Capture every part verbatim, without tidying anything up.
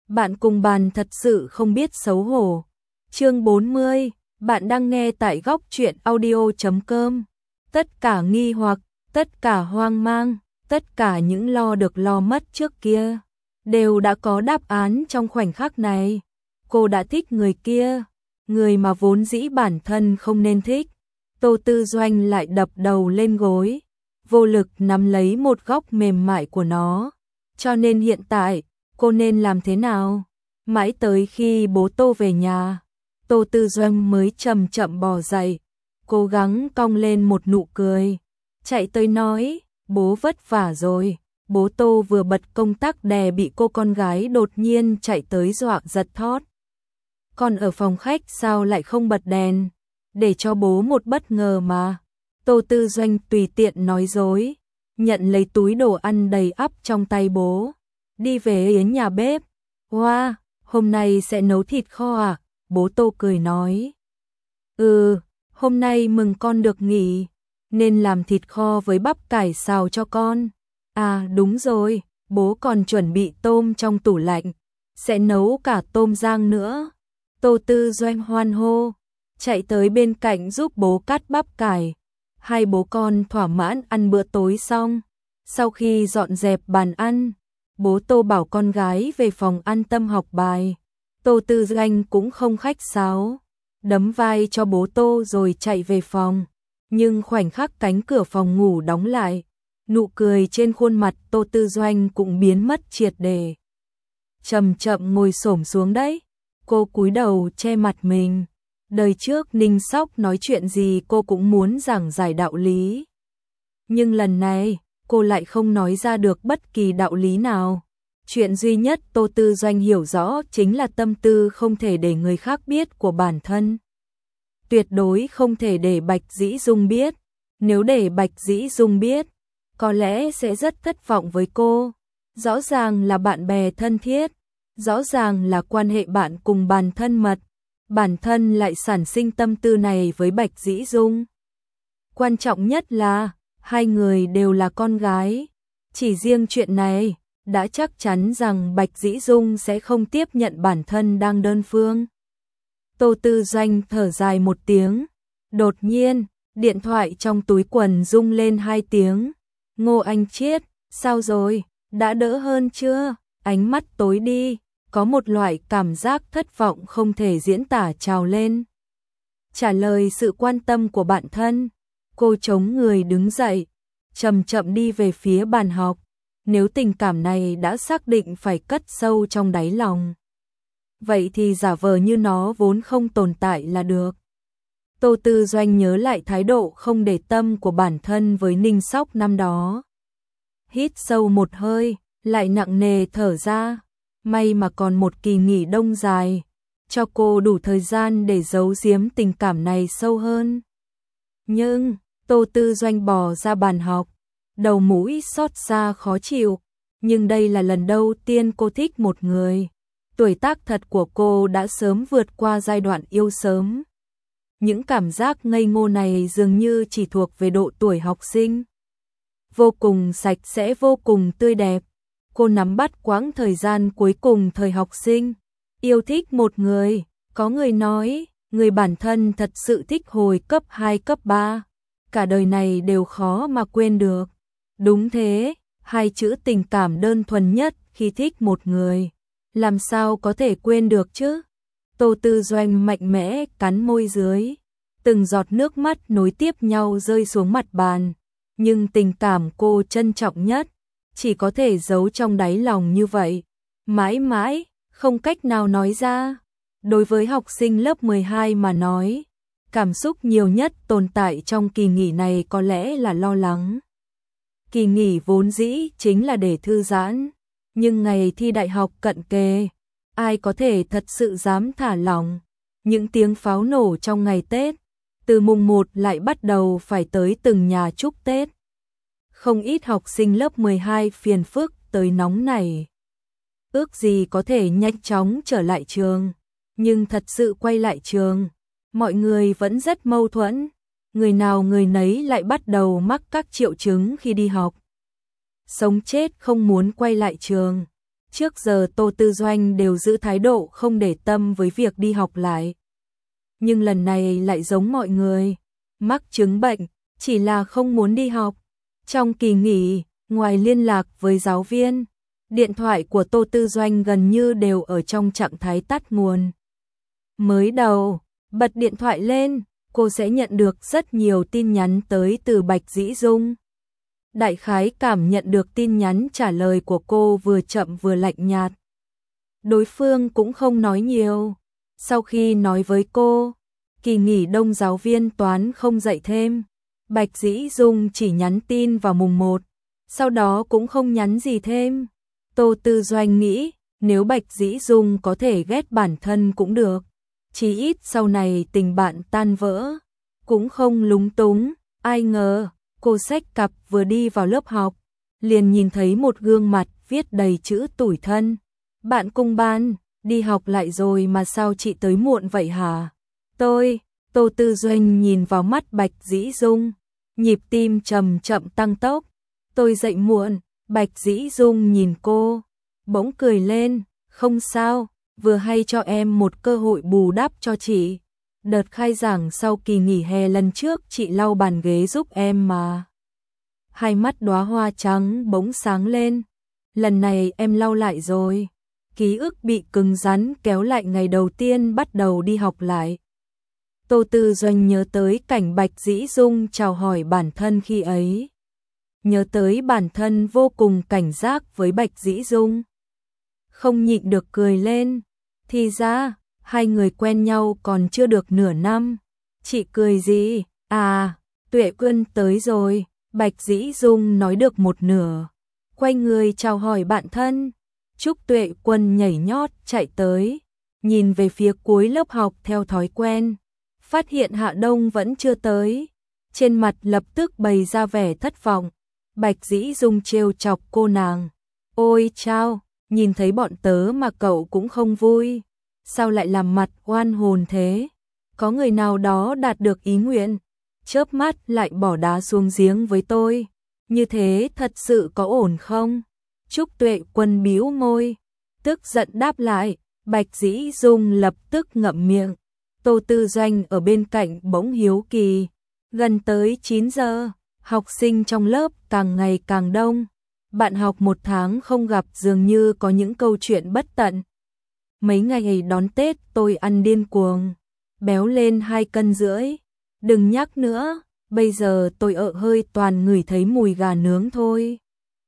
Bạn cùng bàn thật sự không biết xấu hổ. Chương bốn mươi, bạn đang nghe tại góc truyện audio chấm com. Tất cả nghi hoặc, tất cả hoang mang, tất cả những lo được lo mất trước kia, đều đã có đáp án trong khoảnh khắc này. Cô đã thích người kia, người mà vốn dĩ bản thân không nên thích. Tô Tư Doanh lại đập đầu lên gối, vô lực nắm lấy một góc mềm mại của nó. Cho nên hiện tại, cô nên làm thế nào? Mãi tới khi bố Tô về nhà, Tô Tư Doanh mới chậm chậm bò dậy, cố gắng cong lên một nụ cười, chạy tới nói, bố vất vả rồi. Bố Tô vừa bật công tắc đè bị cô con gái đột nhiên chạy tới dọa giật thót. Còn ở phòng khách sao lại không bật đèn? Để cho bố một bất ngờ mà. Tô Tư Doanh tùy tiện nói dối, nhận lấy túi đồ ăn đầy ắp trong tay bố, đi về yến nhà bếp. Wow, hôm nay sẽ nấu thịt kho à? Bố Tô cười nói. Ừ, hôm nay mừng con được nghỉ, nên làm thịt kho với bắp cải xào cho con. À đúng rồi, bố còn chuẩn bị tôm trong tủ lạnh, sẽ nấu cả tôm rang nữa. Tô Tư Doanh hoan hô, chạy tới bên cạnh giúp bố cắt bắp cải. Hai bố con thỏa mãn ăn bữa tối xong. Sau khi dọn dẹp bàn ăn, bố Tô bảo con gái về phòng an tâm học bài. Tô Tư Doanh cũng không khách sáo, đấm vai cho bố Tô rồi chạy về phòng. Nhưng khoảnh khắc cánh cửa phòng ngủ đóng lại, nụ cười trên khuôn mặt Tô Tư Doanh cũng biến mất triệt để. Chậm chậm ngồi xổm xuống đấy, cô cúi đầu che mặt mình. Đời trước Ninh Sóc nói chuyện gì cô cũng muốn giảng giải đạo lý. Nhưng lần này, cô lại không nói ra được bất kỳ đạo lý nào. Chuyện duy nhất Tô Tư Doanh hiểu rõ chính là tâm tư không thể để người khác biết của bản thân. Tuyệt đối không thể để Bạch Dĩ Dung biết. Nếu để Bạch Dĩ Dung biết, có lẽ sẽ rất thất vọng với cô. Rõ ràng là bạn bè thân thiết, rõ ràng là quan hệ bạn cùng bàn thân mật, bản thân lại sản sinh tâm tư này với Bạch Dĩ Dung. Quan trọng nhất là, hai người đều là con gái. Chỉ riêng chuyện này, đã chắc chắn rằng Bạch Dĩ Dung sẽ không tiếp nhận bản thân đang đơn phương. Tô Tư Doanh thở dài một tiếng. Đột nhiên, điện thoại trong túi quần rung lên hai tiếng. Ngô Anh Chiết, sao rồi, đã đỡ hơn chưa? Ánh mắt tối đi, có một loại cảm giác thất vọng không thể diễn tả trào lên. Trả lời sự quan tâm của bạn thân, cô chống người đứng dậy, chậm chậm đi về phía bàn học. Nếu tình cảm này đã xác định phải cất sâu trong đáy lòng, vậy thì giả vờ như nó vốn không tồn tại là được. Tô Tư Doanh nhớ lại thái độ không để tâm của bản thân với Ninh Sóc năm đó. Hít sâu một hơi, lại nặng nề thở ra. May mà còn một kỳ nghỉ đông dài, cho cô đủ thời gian để giấu giếm tình cảm này sâu hơn. Nhưng, Tô Tư Doanh bò ra bàn học, đầu mũi xót xa khó chịu. Nhưng đây là lần đầu tiên cô thích một người. Tuổi tác thật của cô đã sớm vượt qua giai đoạn yêu sớm. Những cảm giác ngây ngô này dường như chỉ thuộc về độ tuổi học sinh. Vô cùng sạch sẽ, vô cùng tươi đẹp. Cô nắm bắt quãng thời gian cuối cùng thời học sinh. Yêu thích một người, có người nói, người bản thân thật sự thích hồi cấp hai cấp ba. Cả đời này đều khó mà quên được. Đúng thế, hai chữ tình cảm đơn thuần nhất khi thích một người. Làm sao có thể quên được chứ? Tô Tư Doanh mạnh mẽ cắn môi dưới. Từng giọt nước mắt nối tiếp nhau rơi xuống mặt bàn. Nhưng tình cảm cô trân trọng nhất, chỉ có thể giấu trong đáy lòng như vậy. Mãi mãi, không cách nào nói ra. Đối với học sinh lớp mười hai mà nói, cảm xúc nhiều nhất tồn tại trong kỳ nghỉ này có lẽ là lo lắng. Kỳ nghỉ vốn dĩ chính là để thư giãn, nhưng ngày thi đại học cận kề, ai có thể thật sự dám thả lỏng. Những tiếng pháo nổ trong ngày Tết, từ mùng một lại bắt đầu phải tới từng nhà chúc Tết. Không ít học sinh lớp mười hai phiền phức tới nóng này. Ước gì có thể nhanh chóng trở lại trường, nhưng thật sự quay lại trường, mọi người vẫn rất mâu thuẫn. Người nào người nấy lại bắt đầu mắc các triệu chứng khi đi học. Sống chết không muốn quay lại trường, Trước giờ Tô Tư Doanh đều giữ thái độ không để tâm với việc đi học lại. Nhưng lần này lại giống mọi người, mắc chứng bệnh, chỉ là không muốn đi học. Trong kỳ nghỉ, ngoài liên lạc với giáo viên, điện thoại của Tô Tư Doanh gần như đều ở trong trạng thái tắt nguồn. Mới đầu, bật điện thoại lên, cô sẽ nhận được rất nhiều tin nhắn tới từ Bạch Dĩ Dung. Đại khái cảm nhận được tin nhắn trả lời của cô vừa chậm vừa lạnh nhạt. Đối phương cũng không nói nhiều. Sau khi nói với cô, kỳ nghỉ đông giáo viên toán không dạy thêm, Bạch Dĩ Dung chỉ nhắn tin vào mùng một, sau đó cũng không nhắn gì thêm. Tô Tư Doanh nghĩ, nếu Bạch Dĩ Dung có thể ghét bản thân cũng được, chí ít sau này tình bạn tan vỡ, cũng không lúng túng. Ai ngờ, cô xách cặp vừa đi vào lớp học, liền nhìn thấy một gương mặt viết đầy chữ tủi thân. Bạn cùng ban, đi học lại rồi mà sao chị tới muộn vậy hả? Tôi, Tô Tư Doanh nhìn vào mắt Bạch Dĩ Dung, nhịp tim chậm chậm tăng tốc. Tôi dậy muộn. Bạch Dĩ Dung nhìn cô, bỗng cười lên, không sao, vừa hay cho em một cơ hội bù đắp cho chị. Đợt khai giảng sau kỳ nghỉ hè lần trước chị lau bàn ghế giúp em mà. Hai mắt đóa hoa trắng bỗng sáng lên, lần này em lau lại rồi. Ký ức bị cứng rắn kéo lại ngày đầu tiên bắt đầu đi học lại. Tô Tư Doanh nhớ tới cảnh Bạch Dĩ Dung chào hỏi bản thân khi ấy. Nhớ tới bản thân vô cùng cảnh giác với Bạch Dĩ Dung. Không nhịn được cười lên. Thì ra, hai người quen nhau còn chưa được nửa năm. Chị cười gì? À, Tuệ Quân tới rồi. Bạch Dĩ Dung nói được một nửa, quay người chào hỏi bạn thân. Trúc Tuệ Quân nhảy nhót chạy tới, nhìn về phía cuối lớp học theo thói quen, phát hiện Hạ Đông vẫn chưa tới, trên mặt lập tức bày ra vẻ thất vọng. Bạch Dĩ Dung trêu chọc cô nàng, ôi chao, nhìn thấy bọn tớ mà cậu cũng không vui, sao lại làm mặt oan hồn thế? Có người nào đó đạt được ý nguyện, chớp mắt lại bỏ đá xuống giếng với tôi, như thế thật sự có ổn không? Trúc Tuệ Quân bĩu môi, tức giận đáp lại. Bạch Dĩ Dung lập tức ngậm miệng. Tô Tư Doanh ở bên cạnh bỗng hiếu kỳ. Gần tới chín giờ, học sinh trong lớp càng ngày càng đông. Bạn học một tháng không gặp dường như có những câu chuyện bất tận. Mấy ngày đón Tết tôi ăn điên cuồng, béo lên hai cân rưỡi. Đừng nhắc nữa, bây giờ tôi ợ hơi toàn ngửi thấy mùi gà nướng thôi.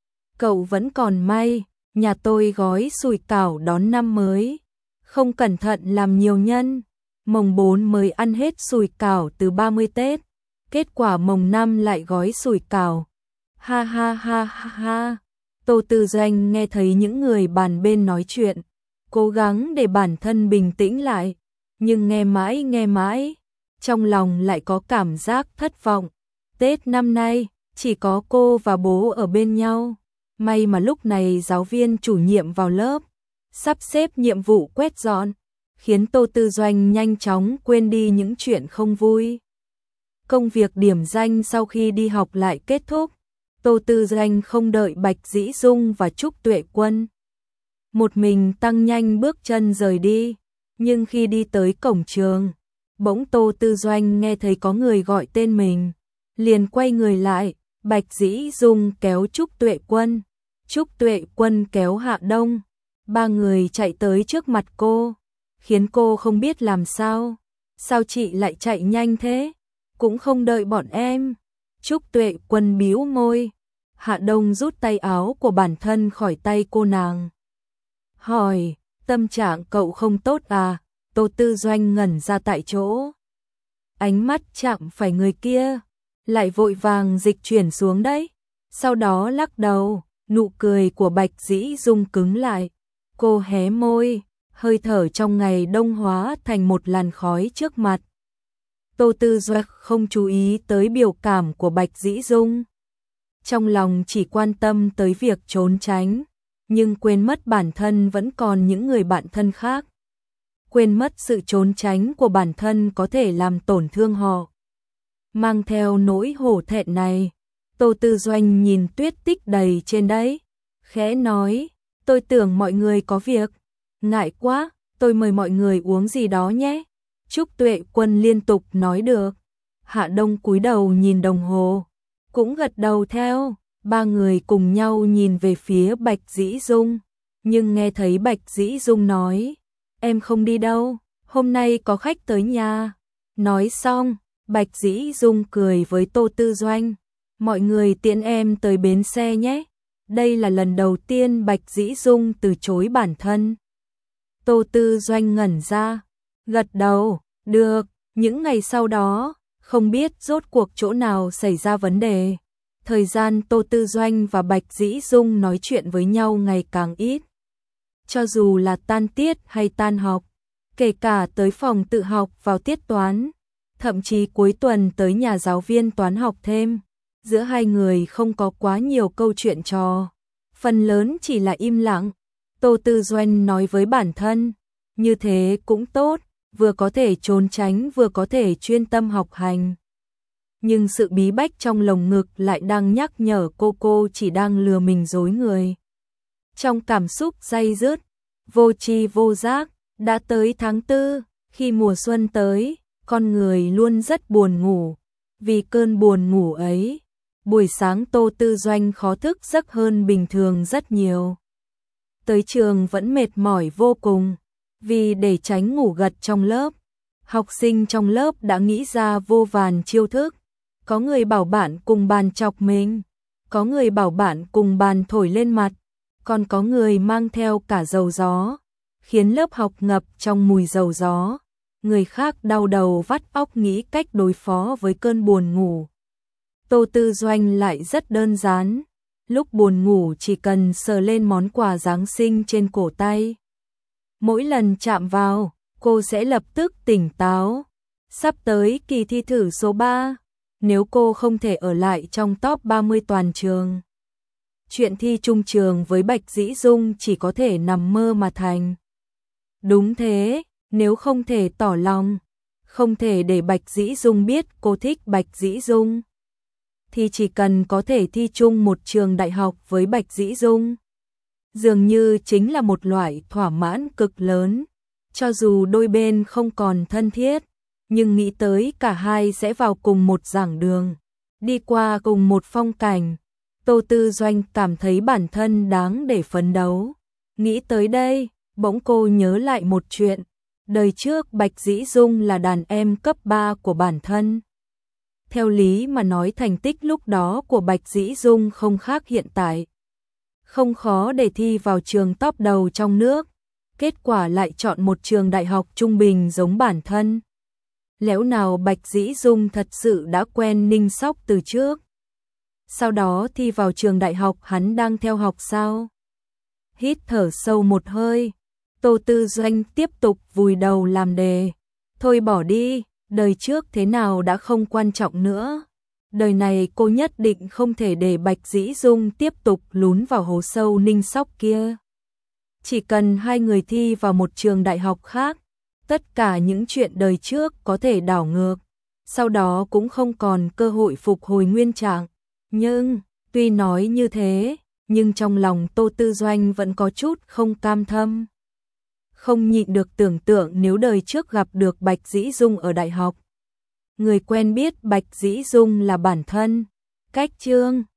Cậu vẫn còn may, nhà tôi gói sủi cảo đón năm mới. Không cẩn thận làm nhiều nhân, mồng bốn mới ăn hết sủi cảo từ ba mươi Tết. Kết quả mồng năm lại gói sủi cảo. Ha ha ha ha ha. Tô Tư Doanh nghe thấy những người bàn bên nói chuyện, cố gắng để bản thân bình tĩnh lại, nhưng nghe mãi nghe mãi, trong lòng lại có cảm giác thất vọng. Tết năm nay, chỉ có cô và bố ở bên nhau. May mà lúc này giáo viên chủ nhiệm vào lớp, sắp xếp nhiệm vụ quét dọn, khiến Tô Tư Doanh nhanh chóng quên đi những chuyện không vui. Công việc điểm danh sau khi đi học lại kết thúc, Tô Tư Doanh không đợi Bạch Dĩ Dung và Trúc Tuệ Quân. Một mình tăng nhanh bước chân rời đi, nhưng khi đi tới cổng trường, bỗng Tô Tư Doanh nghe thấy có người gọi tên mình, liền quay người lại. Bạch Dĩ Dung kéo Trúc Tuệ Quân, Trúc Tuệ Quân kéo Hạ Đông, ba người chạy tới trước mặt cô, khiến cô không biết làm sao. Sao chị lại chạy nhanh thế? Cũng không đợi bọn em. Trúc Tuệ Quân bĩu môi. Hạ Đông rút tay áo của bản thân khỏi tay cô nàng, hỏi, tâm trạng cậu không tốt à? Tô Tư Doanh ngẩn ra tại chỗ, ánh mắt chạm phải người kia, lại vội vàng dịch chuyển xuống đấy. Sau đó lắc đầu, nụ cười của Bạch Dĩ Dung cứng lại. Cô hé môi, hơi thở trong ngày đông hóa thành một làn khói trước mặt. Tô Tư Doanh không chú ý tới biểu cảm của Bạch Dĩ Dung, trong lòng chỉ quan tâm tới việc trốn tránh, nhưng quên mất bản thân vẫn còn những người bạn thân khác. Quên mất sự trốn tránh của bản thân có thể làm tổn thương họ. Mang theo nỗi hổ thẹn này, Tô Tư Doanh nhìn tuyết tích đầy trên đấy, khẽ nói, tôi tưởng mọi người có việc. Ngại quá, tôi mời mọi người uống gì đó nhé. Trúc Tuệ Quân liên tục nói được. Hạ Đông cúi đầu nhìn đồng hồ, cũng gật đầu theo. Ba người cùng nhau nhìn về phía Bạch Dĩ Dung, nhưng nghe thấy Bạch Dĩ Dung nói, em không đi đâu, hôm nay có khách tới nhà. Nói xong, Bạch Dĩ Dung cười với Tô Tư Doanh, mọi người tiễn em tới bến xe nhé. Đây là lần đầu tiên Bạch Dĩ Dung từ chối bản thân. Tô Tư Doanh ngẩn ra, gật đầu, được. Những ngày sau đó, không biết rốt cuộc chỗ nào xảy ra vấn đề. Thời gian Tô Tư Doanh và Bạch Dĩ Dung nói chuyện với nhau ngày càng ít. Cho dù là tan tiết hay tan học, kể cả tới phòng tự học vào tiết toán, thậm chí cuối tuần tới nhà giáo viên toán học thêm, giữa hai người không có quá nhiều câu chuyện trò, phần lớn chỉ là im lặng. Tô Tư Doanh nói với bản thân, như thế cũng tốt, vừa có thể trốn tránh vừa có thể chuyên tâm học hành. Nhưng sự bí bách trong lồng ngực lại đang nhắc nhở cô cô chỉ đang lừa mình dối người. Trong cảm xúc day dứt, vô tri vô giác, đã tới tháng tư, khi mùa xuân tới, con người luôn rất buồn ngủ. Vì cơn buồn ngủ ấy, buổi sáng Tô Tư Doanh khó thức giấc hơn bình thường rất nhiều. Tới trường vẫn mệt mỏi vô cùng, vì để tránh ngủ gật trong lớp, học sinh trong lớp đã nghĩ ra vô vàn chiêu thức. Có người bảo bạn cùng bàn chọc mình, có người bảo bạn cùng bàn thổi lên mặt, còn có người mang theo cả dầu gió, khiến lớp học ngập trong mùi dầu gió. Người khác đau đầu vắt óc nghĩ cách đối phó với cơn buồn ngủ. Tô Tư Doanh lại rất đơn giản, lúc buồn ngủ chỉ cần sờ lên món quà Giáng sinh trên cổ tay. Mỗi lần chạm vào, cô sẽ lập tức tỉnh táo. Sắp tới kỳ thi thử số ba, nếu cô không thể ở lại trong top ba mươi toàn trường, chuyện thi chung trường với Bạch Dĩ Dung chỉ có thể nằm mơ mà thành. Đúng thế, nếu không thể tỏ lòng, không thể để Bạch Dĩ Dung biết cô thích Bạch Dĩ Dung, thì chỉ cần có thể thi chung một trường đại học với Bạch Dĩ Dung, dường như chính là một loại thỏa mãn cực lớn. Cho dù đôi bên không còn thân thiết, nhưng nghĩ tới cả hai sẽ vào cùng một giảng đường, đi qua cùng một phong cảnh, Tô Tư Doanh cảm thấy bản thân đáng để phấn đấu. Nghĩ tới đây, bỗng cô nhớ lại một chuyện. Đời trước Bạch Dĩ Dung là đàn em cấp ba của bản thân. Theo lý mà nói thành tích lúc đó của Bạch Dĩ Dung không khác hiện tại. Không khó để thi vào trường top đầu trong nước. Kết quả lại chọn một trường đại học trung bình giống bản thân. Lẽ nào Bạch Dĩ Dung thật sự đã quen Ninh Sóc từ trước? Sau đó thi vào trường đại học hắn đang theo học sao? Hít thở sâu một hơi, Tô Tư Doanh tiếp tục vùi đầu làm đề. Thôi bỏ đi, đời trước thế nào đã không quan trọng nữa. Đời này cô nhất định không thể để Bạch Dĩ Dung tiếp tục lún vào hố sâu Ninh Sóc kia. Chỉ cần hai người thi vào một trường đại học khác, tất cả những chuyện đời trước có thể đảo ngược, sau đó cũng không còn cơ hội phục hồi nguyên trạng. Nhưng, tuy nói như thế, nhưng trong lòng Tô Tư Doanh vẫn có chút không cam tâm. Không nhịn được tưởng tượng nếu đời trước gặp được Bạch Dĩ Dung ở đại học. Người quen biết Bạch Dĩ Dung là bản thân, cách chương